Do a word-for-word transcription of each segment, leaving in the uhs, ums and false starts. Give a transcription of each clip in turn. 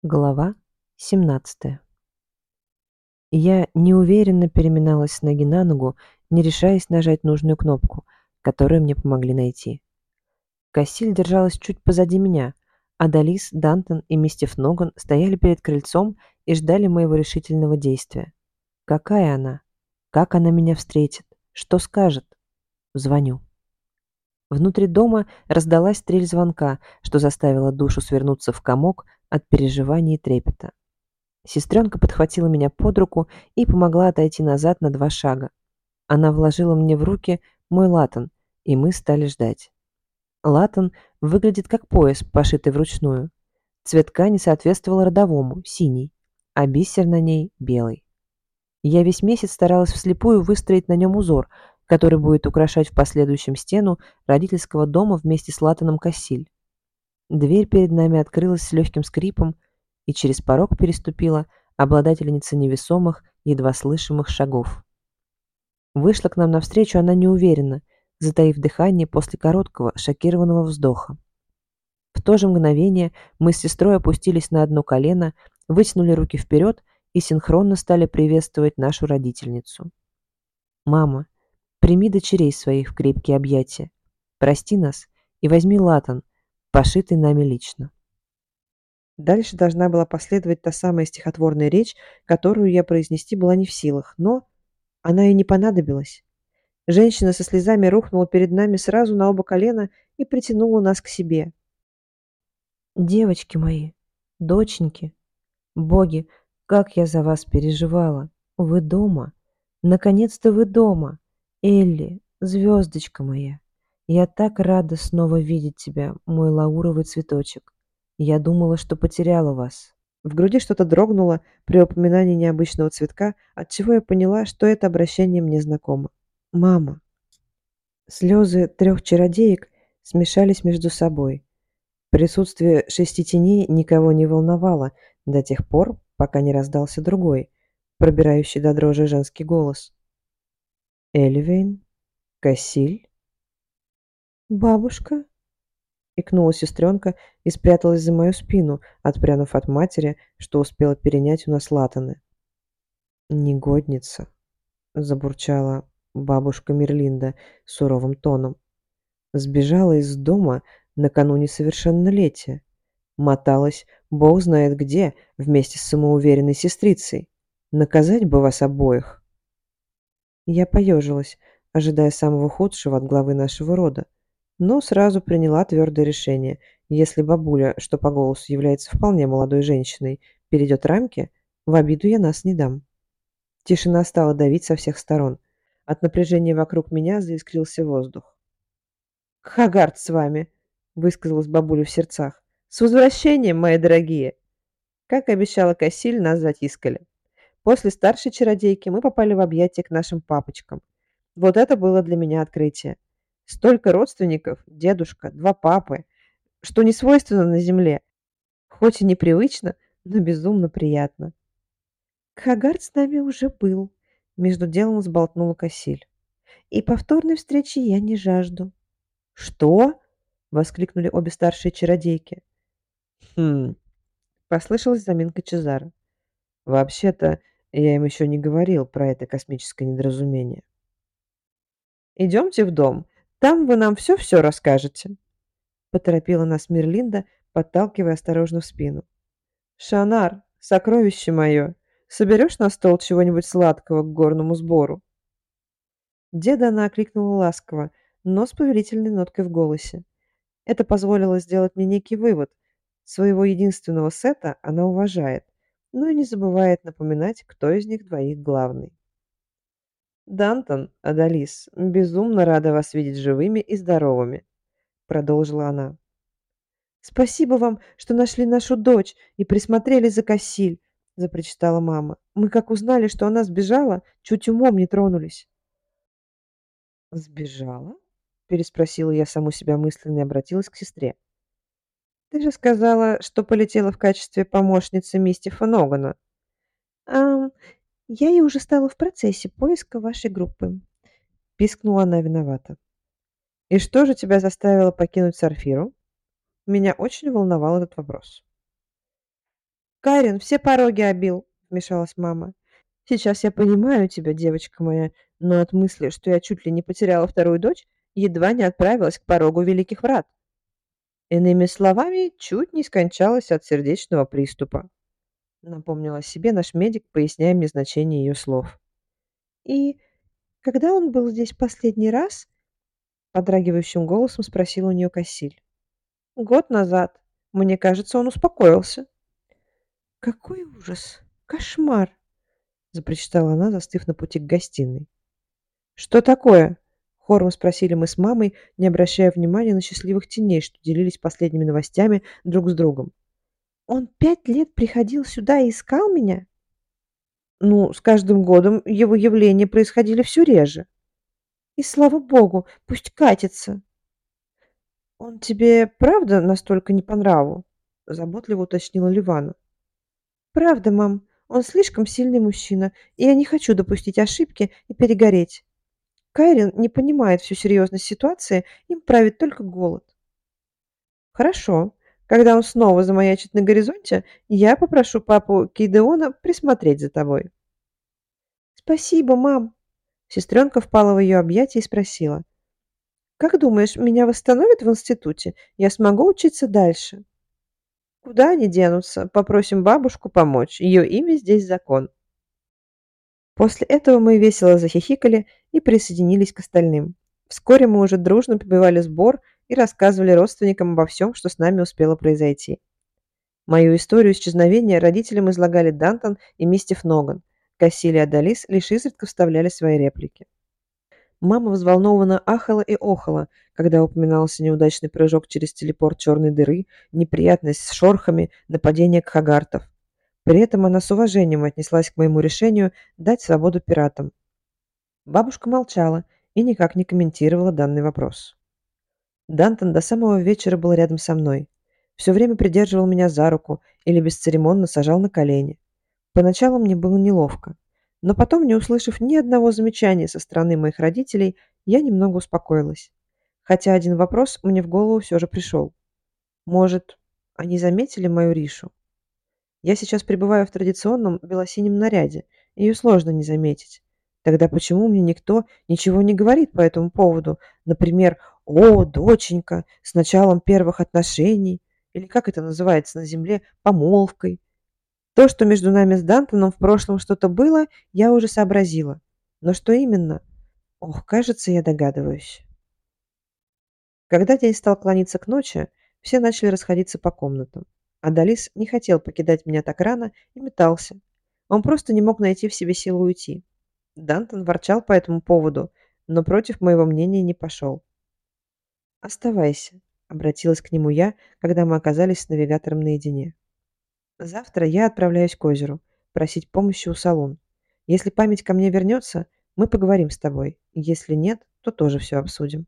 Глава семнадцатая. Я неуверенно переминалась с ноги на ногу, не решаясь нажать нужную кнопку, которую мне помогли найти. Кассиль держалась чуть позади меня, а Далис, Дантон и мистер Ноган стояли перед крыльцом и ждали моего решительного действия. Какая она? Как она меня встретит? Что скажет? Звоню. Внутри дома раздалась трель звонка, что заставило душу свернуться в комок от переживаний и трепета. Сестренка подхватила меня под руку и помогла отойти назад на два шага. Она вложила мне в руки мой латан, и мы стали ждать. Латан выглядит как пояс, пошитый вручную. Цвет ткани соответствовал родовому, синий, а бисер на ней белый. Я весь месяц старалась вслепую выстроить на нем узор, который будет украшать в последующем стену родительского дома вместе с латаном Кассиль. Дверь перед нами открылась с легким скрипом, и через порог переступила обладательница невесомых, едва слышимых шагов. Вышла к нам навстречу она неуверенно, затаив дыхание после короткого, шокированного вздоха. В то же мгновение мы с сестрой опустились на одно колено, вытянули руки вперед и синхронно стали приветствовать нашу родительницу. «Мама, прими дочерей своих в крепкие объятия, прости нас и возьми латан, пошитый нами лично». Дальше должна была последовать та самая стихотворная речь, которую я произнести была не в силах, но она и не понадобилась. Женщина со слезами рухнула перед нами сразу на оба колена и притянула нас к себе. «Девочки мои, доченьки, боги, как я за вас переживала! Вы дома! Наконец-то вы дома! Элли, звездочка моя! Я так рада снова видеть тебя, мой лауровый цветочек! Я думала, что потеряла вас». В груди что-то дрогнуло при упоминании необычного цветка, отчего я поняла, что это обращение мне знакомо. «Мама». Слезы трех чародеек смешались между собой. Присутствие шести теней никого не волновало до тех пор, пока не раздался другой, пробирающий до дрожи женский голос. «Эльвейн? Кассиль?» «Бабушка?» — икнула сестренка и спряталась за мою спину, отпрянув от матери, что успела перенять у нас латаны. «Негодница!» — забурчала бабушка Мерлинда суровым тоном. «Сбежала из дома накануне совершеннолетия. Моталась бог знает где вместе с самоуверенной сестрицей. Наказать бы вас обоих!» Я поежилась, ожидая самого худшего от главы нашего рода, но сразу приняла твердое решение: если бабуля, что по голосу является вполне молодой женщиной, перейдет рамки, в обиду я нас не дам. Тишина стала давить со всех сторон. От напряжения вокруг меня заискрился воздух. «Хагард с вами!» — высказалась бабуля в сердцах. «С возвращением, мои дорогие!» Как и обещала Кассиль, нас затискали. После старшей чародейки мы попали в объятия к нашим папочкам. Вот это было для меня открытие. Столько родственников, дедушка, два папы, что не свойственно на земле. Хоть и непривычно, но безумно приятно. «Хагард с нами уже был», — между делом сболтнула Кассиль. «И повторной встречи я не жажду». «Что?» — воскликнули обе старшие чародейки. «Хм...» — послышалась заминка Чезаро. «Вообще-то, я им еще не говорил про это космическое недоразумение». «Идемте в дом, там вы нам все-все расскажете», — поторопила нас Мерлинда, подталкивая осторожно в спину. «Шанар, сокровище мое, соберешь на стол чего-нибудь сладкого к горному сбору?» Деда она окликнула ласково, но с повелительной ноткой в голосе. Это позволило сделать мне некий вывод. Своего единственного сета она уважает, но и не забывает напоминать, кто из них двоих главный. «Дантон, Адалис, безумно рада вас видеть живыми и здоровыми», — продолжила она. «Спасибо вам, что нашли нашу дочь и присмотрели за Кассиль», — запричитала мама. «Мы, как узнали, что она сбежала, чуть умом не тронулись». «Сбежала?» — переспросила я саму себя мысленно и обратилась к сестре. «Ты же сказала, что полетела в качестве помощницы мистера Ногана». «Ам, я и уже стала в процессе поиска вашей группы», — пискнула она виновата. «И что же тебя заставило покинуть Сарфиру?» Меня очень волновал этот вопрос. «Карен все пороги обил», — вмешалась мама. «Сейчас я понимаю тебя, девочка моя, но от мысли, что я чуть ли не потеряла вторую дочь, едва не отправилась к порогу великих врат. Иными словами, чуть не скончалась от сердечного приступа», — напомнила себе наш медик, поясняя мне значение ее слов. «И когда он был здесь последний раз?» — подрагивающим голосом спросила у нее Кассиль. «Год назад. Мне кажется, он успокоился». «Какой ужас! Кошмар!» — запричитала она, застыв на пути к гостиной. «Что такое?» — хором спросили мы с мамой, не обращая внимания на счастливых теней, что делились последними новостями друг с другом. «Он пять лет приходил сюда и искал меня?» «Ну, с каждым годом его явления происходили все реже. И слава богу, пусть катится!» «Он тебе правда настолько не по нраву?» — заботливо уточнила Ливана. «Правда, мам, он слишком сильный мужчина, и я не хочу допустить ошибки и перегореть. Кайрин не понимает всю серьезность ситуации, им правит только голод». «Хорошо. Когда он снова замаячит на горизонте, я попрошу папу Кейдеона присмотреть за тобой». «Спасибо, мам». Сестренка впала в ее объятия и спросила. «Как думаешь, меня восстановят в институте? Я смогу учиться дальше?» «Куда они денутся? Попросим бабушку помочь. Ее имя здесь закон». После этого мы весело захихикали и присоединились к остальным. Вскоре мы уже дружно подбивали сбор и рассказывали родственникам обо всем, что с нами успело произойти. Мою историю исчезновения родителям излагали Дантон и мистер Ноган. Кассиль и Адалис лишь изредка вставляли свои реплики. Мама взволнованно ахала и охала, когда упоминался неудачный прыжок через телепорт черной дыры, неприятность с шорхами, нападение кхагартов. При этом она с уважением отнеслась к моему решению дать свободу пиратам. Бабушка молчала и никак не комментировала данный вопрос. Дантон до самого вечера был рядом со мной. Все время придерживал меня за руку или бесцеремонно сажал на колени. Поначалу мне было неловко, но потом, не услышав ни одного замечания со стороны моих родителей, я немного успокоилась. Хотя один вопрос мне в голову все же пришел. Может, они заметили мою Ришу? Я сейчас пребываю в традиционном белосинем наряде, ее сложно не заметить. Тогда почему мне никто ничего не говорит по этому поводу? Например, «О, доченька, с началом первых отношений», или как это называется на земле, помолвкой. То, что между нами с Дантоном в прошлом что-то было, я уже сообразила. Но что именно? Ох, кажется, я догадываюсь. Когда день стал клониться к ночи, все начали расходиться по комнатам. Адалис не хотел покидать меня так рано и метался. Он просто не мог найти в себе силы уйти. Дантон ворчал по этому поводу, но против моего мнения не пошел. «Оставайся», — обратилась к нему я, когда мы оказались с навигатором наедине. «Завтра я отправляюсь к озеру, просить помощи у Салун. Если память ко мне вернется, мы поговорим с тобой. Если нет, то тоже все обсудим».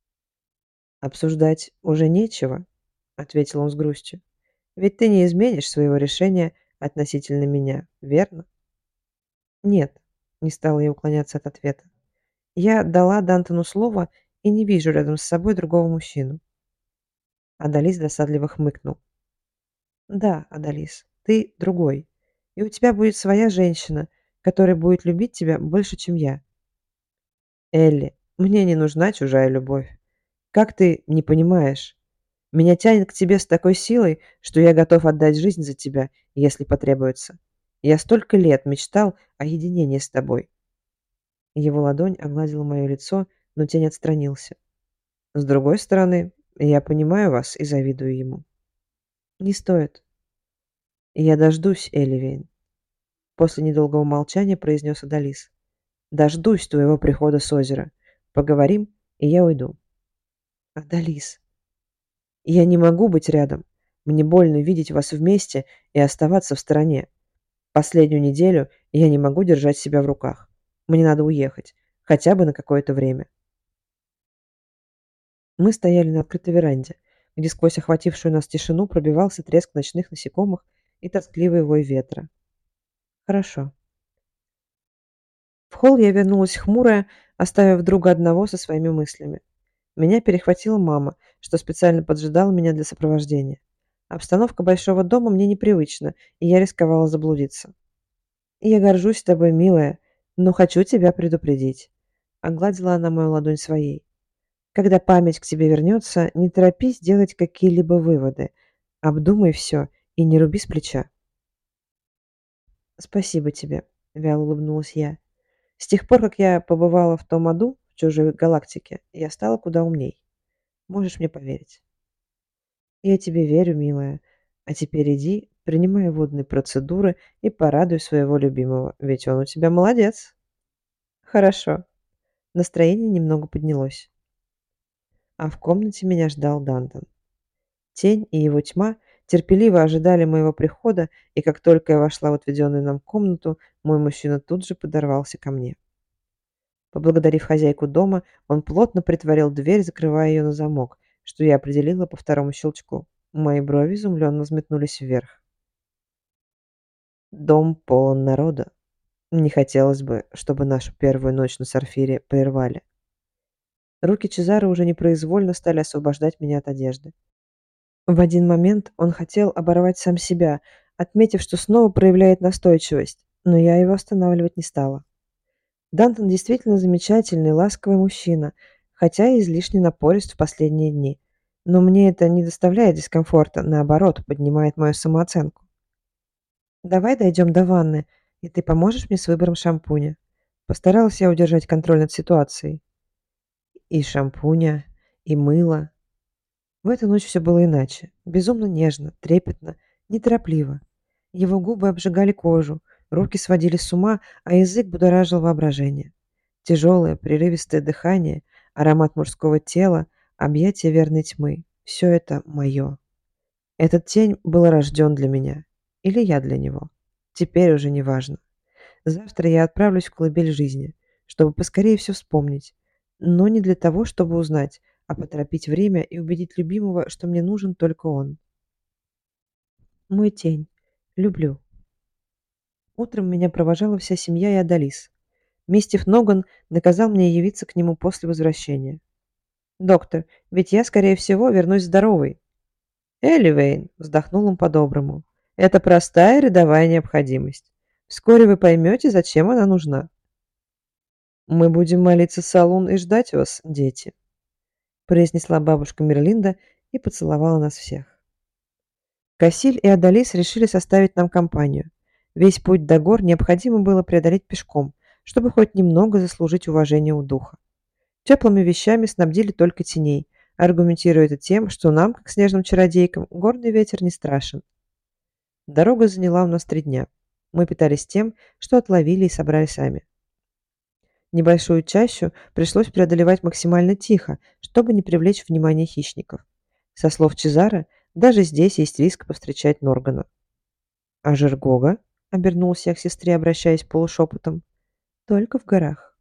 «Обсуждать уже нечего», — ответил он с грустью. «Ведь ты не изменишь своего решения относительно меня, верно?» «Нет», — не стала я уклоняться от ответа. «Я дала Дантону слово и не вижу рядом с собой другого мужчину». Адалис досадливо хмыкнул. «Да, Адалис, ты другой, и у тебя будет своя женщина, которая будет любить тебя больше, чем я». «Элли, мне не нужна чужая любовь. Как ты не понимаешь? Меня тянет к тебе с такой силой, что я готов отдать жизнь за тебя, если потребуется. Я столько лет мечтал о единении с тобой». Его ладонь огладила мое лицо, но тень отстранился. «С другой стороны, я понимаю вас и завидую ему». «Не стоит». «Я дождусь, Элливейн», — после недолгого молчания произнес Адалис. «Дождусь твоего прихода с озера. Поговорим, и я уйду». «Адалис». «Я не могу быть рядом. Мне больно видеть вас вместе и оставаться в стороне. Последнюю неделю я не могу держать себя в руках. Мне надо уехать, хотя бы на какое-то время». Мы стояли на открытой веранде, где сквозь охватившую нас тишину пробивался треск ночных насекомых и тоскливый вой ветра. «Хорошо». В холл я вернулась хмурая, оставив друга одного со своими мыслями. Меня перехватила мама, что специально поджидала меня для сопровождения. Обстановка большого дома мне непривычна, и я рисковала заблудиться. «Я горжусь тобой, милая, но хочу тебя предупредить». Огладила она мою ладонь своей. «Когда память к тебе вернется, не торопись делать какие-либо выводы. Обдумай все и не руби с плеча». «Спасибо тебе», — вяло улыбнулась я. «С тех пор, как я побывала в том аду, в чужой галактике, я стала куда умней. Можешь мне поверить». «Я тебе верю, милая. А теперь иди, принимай водные процедуры и порадуй своего любимого, ведь он у тебя молодец». «Хорошо». Настроение немного поднялось. А в комнате меня ждал Дантон. Тень и его тьма терпеливо ожидали моего прихода, и как только я вошла в отведенную нам комнату, мой мужчина тут же подорвался ко мне. Поблагодарив хозяйку дома, он плотно притворил дверь, закрывая ее на замок, что я определила по второму щелчку. Мои брови изумленно взметнулись вверх. Дом полон народа. Не хотелось бы, чтобы нашу первую ночь на Сарфире прервали. Руки Чезаро уже непроизвольно стали освобождать меня от одежды. В один момент он хотел оборвать сам себя, отметив, что снова проявляет настойчивость, но я его останавливать не стала. Дантон действительно замечательный, ласковый мужчина, хотя и излишне напорист в последние дни. Но мне это не доставляет дискомфорта, наоборот, поднимает мою самооценку. «Давай дойдем до ванны, и ты поможешь мне с выбором шампуня». Постаралась я удержать контроль над ситуацией. И шампуня, и мыло. В эту ночь все было иначе. Безумно нежно, трепетно, неторопливо. Его губы обжигали кожу, руки сводили с ума, а язык будоражил воображение. Тяжелое, прерывистое дыхание, аромат мужского тела, объятия верной тьмы. Все это мое. Этот тень был рожден для меня. Или я для него. Теперь уже не важно. Завтра я отправлюсь в колыбель жизни, чтобы поскорее все вспомнить. Но не для того, чтобы узнать, а поторопить время и убедить любимого, что мне нужен только он. Мой тень. Люблю. Утром меня провожала вся семья и Адалис. Мистев Ноган наказал мне явиться к нему после возвращения. «Доктор, ведь я, скорее всего, вернусь здоровой». «Элливейн», — вздохнул он по-доброму, — «это простая рядовая необходимость. Вскоре вы поймете, зачем она нужна». «Мы будем молиться Салун и ждать вас, дети», — произнесла бабушка Мерлинда и поцеловала нас всех. Кассиль и Адалис решили составить нам компанию. Весь путь до гор необходимо было преодолеть пешком, чтобы хоть немного заслужить уважение у духа. Теплыми вещами снабдили только теней, аргументируя это тем, что нам, как снежным чародейкам, горный ветер не страшен. Дорога заняла у нас три дня. Мы питались тем, что отловили и собрали сами. Небольшую чащу пришлось преодолевать максимально тихо, чтобы не привлечь внимание хищников. Со слов Чезаро, даже здесь есть риск повстречать Норгана. «А Жергога?» — обернулся я к сестре, обращаясь полушепотом. «Только в горах».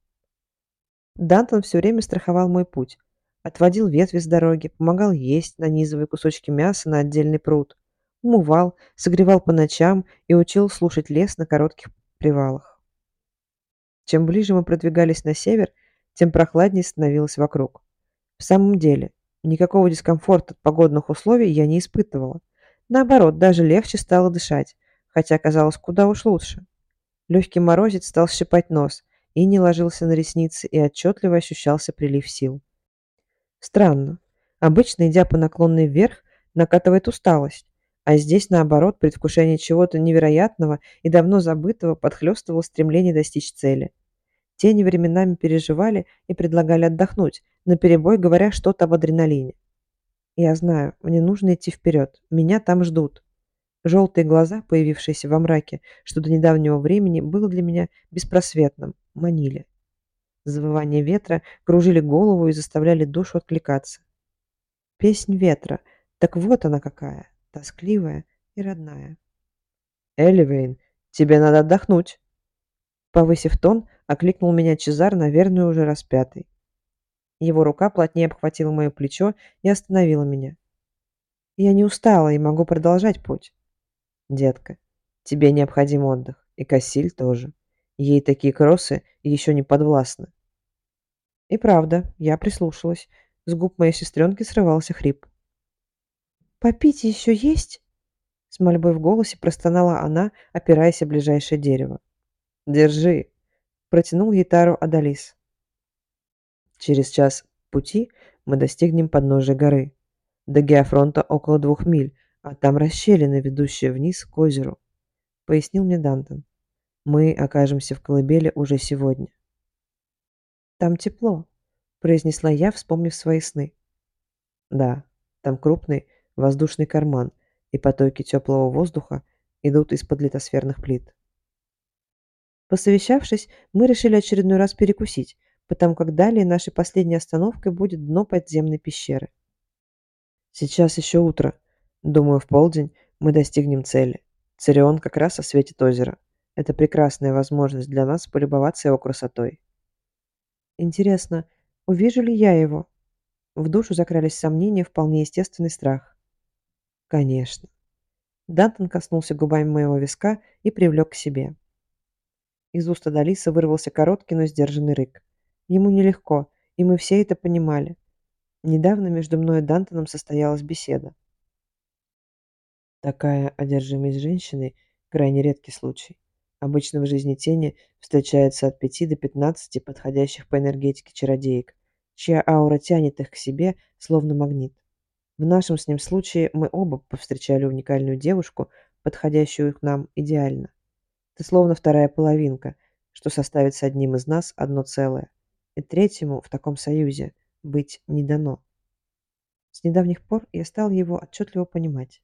Дантон все время страховал мой путь. Отводил ветви с дороги, помогал есть, нанизывая кусочки мяса на отдельный пруд. Умывал, согревал по ночам и учил слушать лес на коротких привалах. Чем ближе мы продвигались на север, тем прохладнее становилось вокруг. В самом деле, никакого дискомфорта от погодных условий я не испытывала. Наоборот, даже легче стало дышать, хотя казалось куда уж лучше. Легкий морозец стал щипать нос, и не ложился на ресницы, и отчетливо ощущался прилив сил. Странно. Обычно, идя по наклонной вверх, накатывает усталость, а здесь, наоборот, предвкушение чего-то невероятного и давно забытого подхлёстывало стремление достичь цели. Тени временами переживали и предлагали отдохнуть, наперебой говоря что-то об адреналине. Я знаю, мне нужно идти вперед, меня там ждут. Желтые глаза, появившиеся во мраке, что до недавнего времени было для меня беспросветным, манили. Завывания ветра кружили голову и заставляли душу откликаться. Песнь ветра, так вот она какая, тоскливая и родная. «Элливейн, тебе надо отдохнуть!» Повысив тон, окликнул меня Чезар, наверное, уже распятый. Его рука плотнее обхватила мое плечо и остановила меня. Я не устала и могу продолжать путь. Детка, тебе необходим отдых, и Кассиль тоже. Ей такие кроссы еще не подвластны. И правда, я прислушалась. С губ моей сестренки срывался хрип. «Попить еще есть?» С мольбой в голосе простонала она, опираясь о ближайшее дерево. «Держи!» – протянул гитару Адалис. Через час пути мы достигнем подножия горы. До геофронта около двух миль, а там расщелина, ведущая вниз к озеру, пояснил мне Дантон. Мы окажемся в колыбели уже сегодня. Там тепло, произнесла я, вспомнив свои сны. Да, там крупный воздушный карман, и потоки теплого воздуха идут из-под литосферных плит. Посовещавшись, мы решили очередной раз перекусить, потому как далее нашей последней остановкой будет дно подземной пещеры. Сейчас еще утро. Думаю, в полдень мы достигнем цели. Церион как раз осветит озеро. Это прекрасная возможность для нас полюбоваться его красотой. Интересно, увижу ли я его? В душу закрались сомнения, вполне естественный страх. Конечно. Дантон коснулся губами моего виска и привлек к себе. Из уст Адалиса вырвался короткий, но сдержанный рык. Ему нелегко, и мы все это понимали. Недавно между мной и Дантоном состоялась беседа. Такая одержимость женщиной – крайне редкий случай. Обычно в жизни тени встречается от пяти до пятнадцати подходящих по энергетике чародеек, чья аура тянет их к себе, словно магнит. В нашем с ним случае мы оба повстречали уникальную девушку, подходящую к нам идеально. Ты словно вторая половинка, что составит с одним из нас одно целое. И третьему в таком союзе быть не дано. С недавних пор я стал его отчетливо понимать.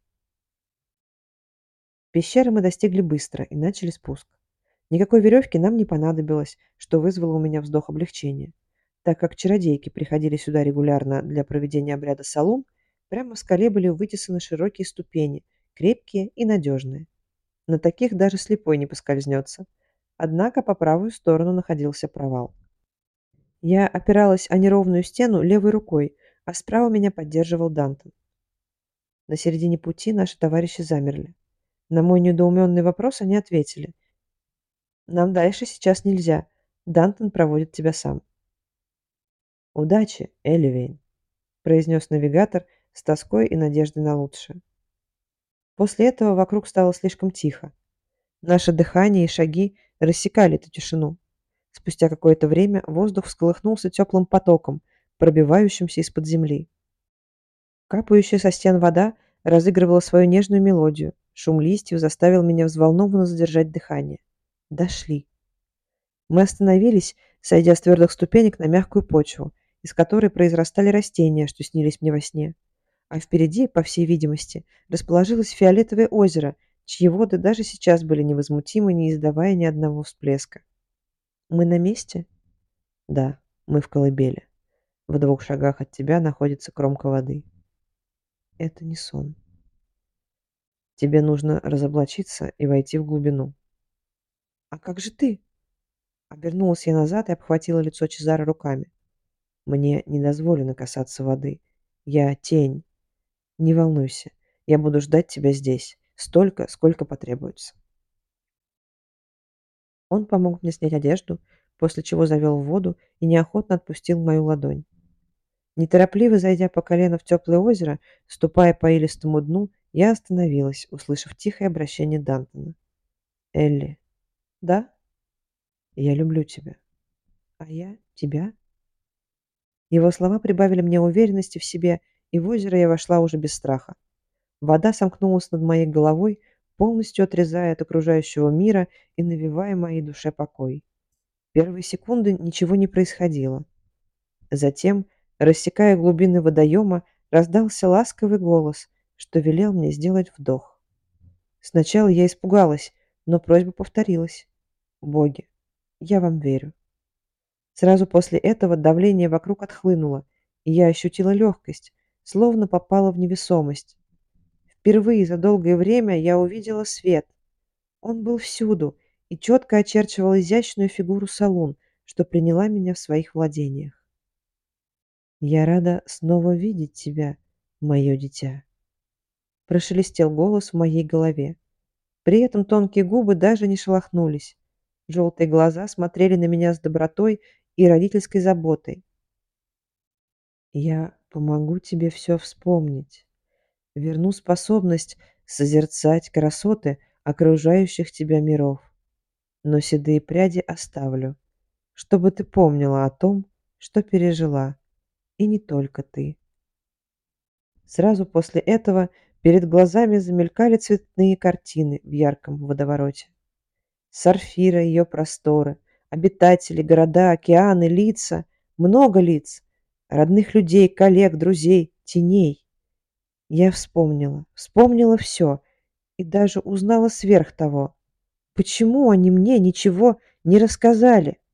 Пещеры мы достигли быстро и начали спуск. Никакой веревки нам не понадобилось, что вызвало у меня вздох облегчения. Так как чародейки приходили сюда регулярно для проведения обряда салун, прямо в скале были вытесаны широкие ступени, крепкие и надежные. На таких даже слепой не поскользнется. Однако по правую сторону находился провал. Я опиралась о неровную стену левой рукой, а справа меня поддерживал Дантон. На середине пути наши товарищи замерли. На мой недоуменный вопрос они ответили. «Нам дальше сейчас нельзя. Дантон проводит тебя сам». «Удачи, Эливейн», – произнес навигатор с тоской и надеждой на лучшее. После этого вокруг стало слишком тихо. Наше дыхание и шаги рассекали эту тишину. Спустя какое-то время воздух всколыхнулся теплым потоком, пробивающимся из-под земли. Капающая со стен вода разыгрывала свою нежную мелодию. Шум листьев заставил меня взволнованно задержать дыхание. Дошли. Мы остановились, сойдя с твердых ступенек на мягкую почву, из которой произрастали растения, что снились мне во сне. А впереди, по всей видимости, расположилось фиолетовое озеро, чьи воды даже сейчас были невозмутимы, не издавая ни одного всплеска. «Мы на месте?» «Да, мы в колыбели. В двух шагах от тебя находится кромка воды». «Это не сон. Тебе нужно разоблачиться и войти в глубину». «А как же ты?» Обернулась я назад и обхватила лицо Чезаро руками. «Мне не дозволено касаться воды. Я тень. Не волнуйся, я буду ждать тебя здесь, столько, сколько потребуется». Он помог мне снять одежду, после чего завел в воду и неохотно отпустил мою ладонь. Неторопливо зайдя по колено в теплое озеро, ступая по илистому дну, я остановилась, услышав тихое обращение Дантона. «Элли». «Да?» «Я люблю тебя». «А я тебя?» Его слова прибавили мне уверенности в себе, и в озеро я вошла уже без страха. Вода сомкнулась над моей головой, полностью отрезая от окружающего мира и навевая моей душе покой. Первые секунды ничего не происходило. Затем, рассекая глубины водоема, раздался ласковый голос, что велел мне сделать вдох. Сначала я испугалась, но просьба повторилась. «Боги, я вам верю». Сразу после этого давление вокруг отхлынуло, и я ощутила легкость, словно попала в невесомость. Впервые за долгое время я увидела свет. Он был всюду и четко очерчивал изящную фигуру Салун, что приняла меня в своих владениях. «Я рада снова видеть тебя, мое дитя», – прошелестел голос в моей голове. При этом тонкие губы даже не шелохнулись. Желтые глаза смотрели на меня с добротой и родительской заботой. «Я помогу тебе все вспомнить. Верну способность созерцать красоты окружающих тебя миров, но седые пряди оставлю, чтобы ты помнила о том, что пережила, и не только ты. Сразу после этого перед глазами замелькали цветные картины в ярком водовороте. Сарфира, ее просторы, обитатели, города, океаны, лица, много лиц, родных людей, коллег, друзей, теней. Я вспомнила, вспомнила все и даже узнала сверх того. Почему они мне ничего не рассказали?